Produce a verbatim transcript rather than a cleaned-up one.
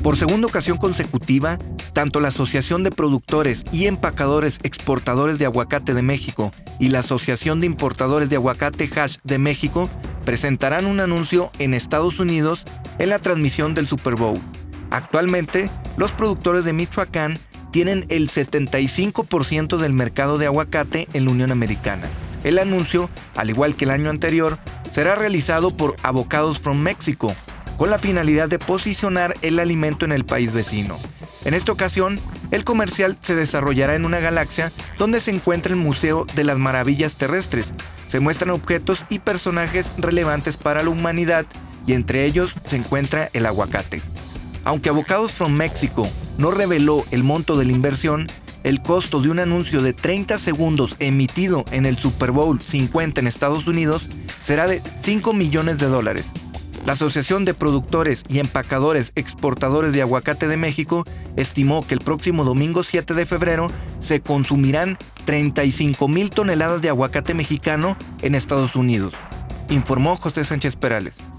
Por segunda ocasión consecutiva, tanto la Asociación de Productores y Empacadores Exportadores de Aguacate de México y la Asociación de Importadores de Aguacate Hash de México presentarán un anuncio en Estados Unidos en la transmisión del Super Bowl. Actualmente, los productores de Michoacán tienen el setenta y cinco por ciento del mercado de aguacate en la Unión Americana. El anuncio, al igual que el año anterior, será realizado por Avocados from Mexico, con la finalidad de posicionar el alimento en el país vecino. En esta ocasión, el comercial se desarrollará en una galaxia donde se encuentra el Museo de las Maravillas Terrestres. Se muestran objetos y personajes relevantes para la humanidad y entre ellos se encuentra el aguacate. Aunque Avocados from Mexico no reveló el monto de la inversión, el costo de un anuncio de treinta segundos emitido en el Super Bowl cincuenta en Estados Unidos será de cinco millones de dólares. La Asociación de Productores y Empacadores Exportadores de Aguacate de México estimó que el próximo domingo siete de febrero se consumirán treinta y cinco mil toneladas de aguacate mexicano en Estados Unidos, informó José Sánchez Perales.